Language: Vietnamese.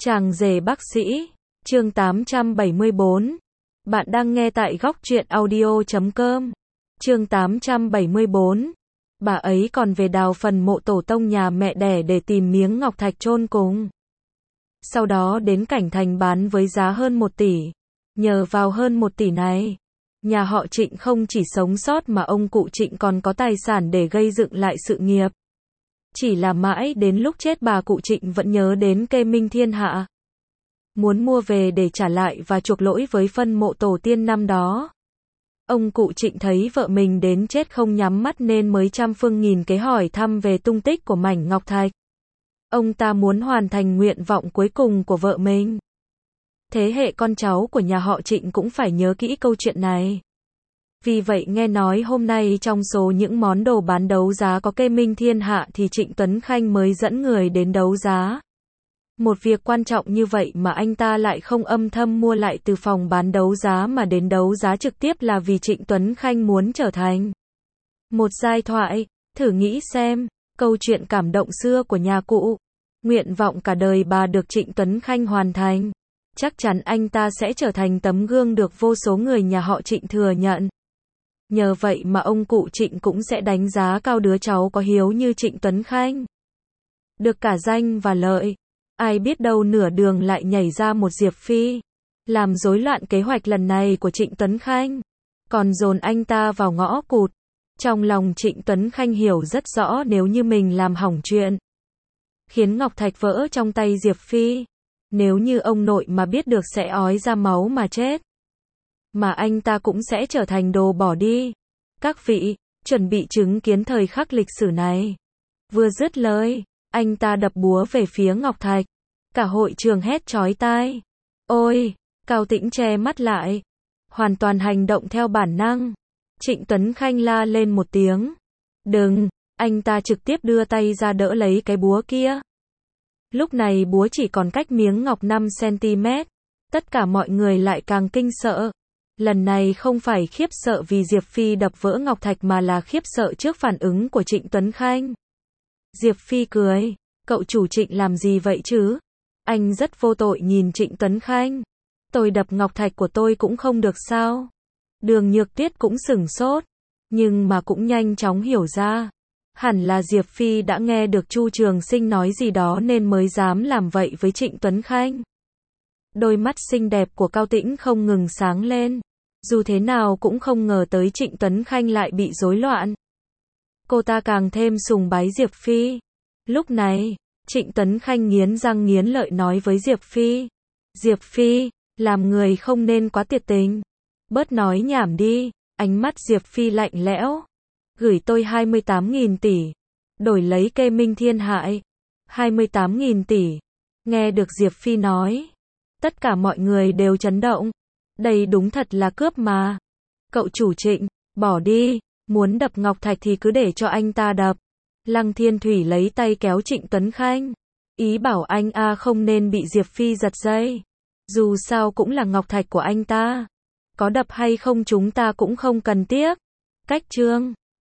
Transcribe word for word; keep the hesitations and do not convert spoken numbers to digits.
Chàng rể bác sĩ, chương tám trăm bảy mươi bốn. Bạn đang nghe tại góc truyện audio chấm com. Chương tám trăm bảy mươi bốn. Bà ấy còn về đào phần mộ tổ tông nhà mẹ đẻ để tìm miếng ngọc thạch chôn cùng. Sau đó đến Cảnh Thành bán với giá hơn một tỷ. Nhờ vào hơn một tỷ này, nhà họ Trịnh không chỉ sống sót mà ông cụ Trịnh còn có tài sản để gây dựng lại sự nghiệp. Chỉ là mãi đến lúc chết bà cụ Trịnh vẫn nhớ đến Kê Minh Thiên Hạ. Muốn mua về để trả lại và chuộc lỗi với phân mộ tổ tiên năm đó. Ông cụ Trịnh thấy vợ mình đến chết không nhắm mắt nên mới trăm phương nghìn kế hỏi thăm về tung tích của mảnh ngọc thạch. Ông ta muốn hoàn thành nguyện vọng cuối cùng của vợ mình. Thế hệ con cháu của nhà họ Trịnh cũng phải nhớ kỹ câu chuyện này. Vì vậy nghe nói hôm nay trong số những món đồ bán đấu giá có Kê Minh Thiên Hạ thì Trịnh Tuấn Khanh mới dẫn người đến đấu giá. Một việc quan trọng như vậy mà anh ta lại không âm thầm mua lại từ phòng bán đấu giá mà đến đấu giá trực tiếp là vì Trịnh Tuấn Khanh muốn trở thành một giai thoại. Thử nghĩ xem, câu chuyện cảm động xưa của nhà cụ, nguyện vọng cả đời bà được Trịnh Tuấn Khanh hoàn thành. Chắc chắn anh ta sẽ trở thành tấm gương được vô số người nhà họ Trịnh thừa nhận. Nhờ vậy mà ông cụ Trịnh cũng sẽ đánh giá cao đứa cháu có hiếu như Trịnh Tuấn Khanh. Được cả danh và lợi. Ai biết đâu nửa đường lại nhảy ra một Diệp Phi, làm rối loạn kế hoạch lần này của Trịnh Tuấn Khanh, còn dồn anh ta vào ngõ cụt. Trong lòng Trịnh Tuấn Khanh hiểu rất rõ nếu như mình làm hỏng chuyện, khiến ngọc thạch vỡ trong tay Diệp Phi, nếu như ông nội mà biết được sẽ ói ra máu mà chết. Mà anh ta cũng sẽ trở thành đồ bỏ đi. Các vị, chuẩn bị chứng kiến thời khắc lịch sử này. Vừa dứt lời, anh ta đập búa về phía ngọc thạch. Cả hội trường hét chói tai. Ôi, Cao Tĩnh che mắt lại, hoàn toàn hành động theo bản năng. Trịnh Tuấn Khanh la lên một tiếng. Đừng, anh ta trực tiếp đưa tay ra đỡ lấy cái búa kia. Lúc này búa chỉ còn cách miếng ngọc năm xăng-ti-mét. Tất cả mọi người lại càng kinh sợ. Lần này không phải khiếp sợ vì Diệp Phi đập vỡ ngọc thạch mà là khiếp sợ trước phản ứng của Trịnh Tuấn Khanh. Diệp Phi cười, cậu chủ Trịnh làm gì vậy chứ? Anh rất vô tội nhìn Trịnh Tuấn Khanh. Tôi đập ngọc thạch của tôi cũng không được sao? Đường Nhược Tuyết cũng sửng sốt, nhưng mà cũng nhanh chóng hiểu ra. Hẳn là Diệp Phi đã nghe được Chu Trường Sinh nói gì đó nên mới dám làm vậy với Trịnh Tuấn Khanh. Đôi mắt xinh đẹp của Cao Tĩnh không ngừng sáng lên. Dù thế nào cũng không ngờ tới Trịnh Tuấn Khanh lại bị rối loạn. Cô ta càng thêm sùng bái Diệp Phi. Lúc này, Trịnh Tuấn Khanh nghiến răng nghiến lợi nói với Diệp Phi. Diệp Phi, làm người không nên quá tuyệt tình. Bớt nói nhảm đi. Ánh mắt Diệp Phi lạnh lẽo. Gửi tôi hai mươi tám nghìn tỷ. Đổi lấy Kê Minh Thiên Hạ. hai mươi tám nghìn tỷ. Nghe được Diệp Phi nói, tất cả mọi người đều chấn động. Đây đúng thật là cướp mà. Cậu chủ Trịnh, bỏ đi. Muốn đập ngọc thạch thì cứ để cho anh ta đập. Lăng Thiên Thủy lấy tay kéo Trịnh Tuấn Khanh. Ý bảo anh a không nên bị Diệp Phi giật dây. Dù sao cũng là ngọc thạch của anh ta. Có đập hay không chúng ta cũng không cần tiếc. Cách chương.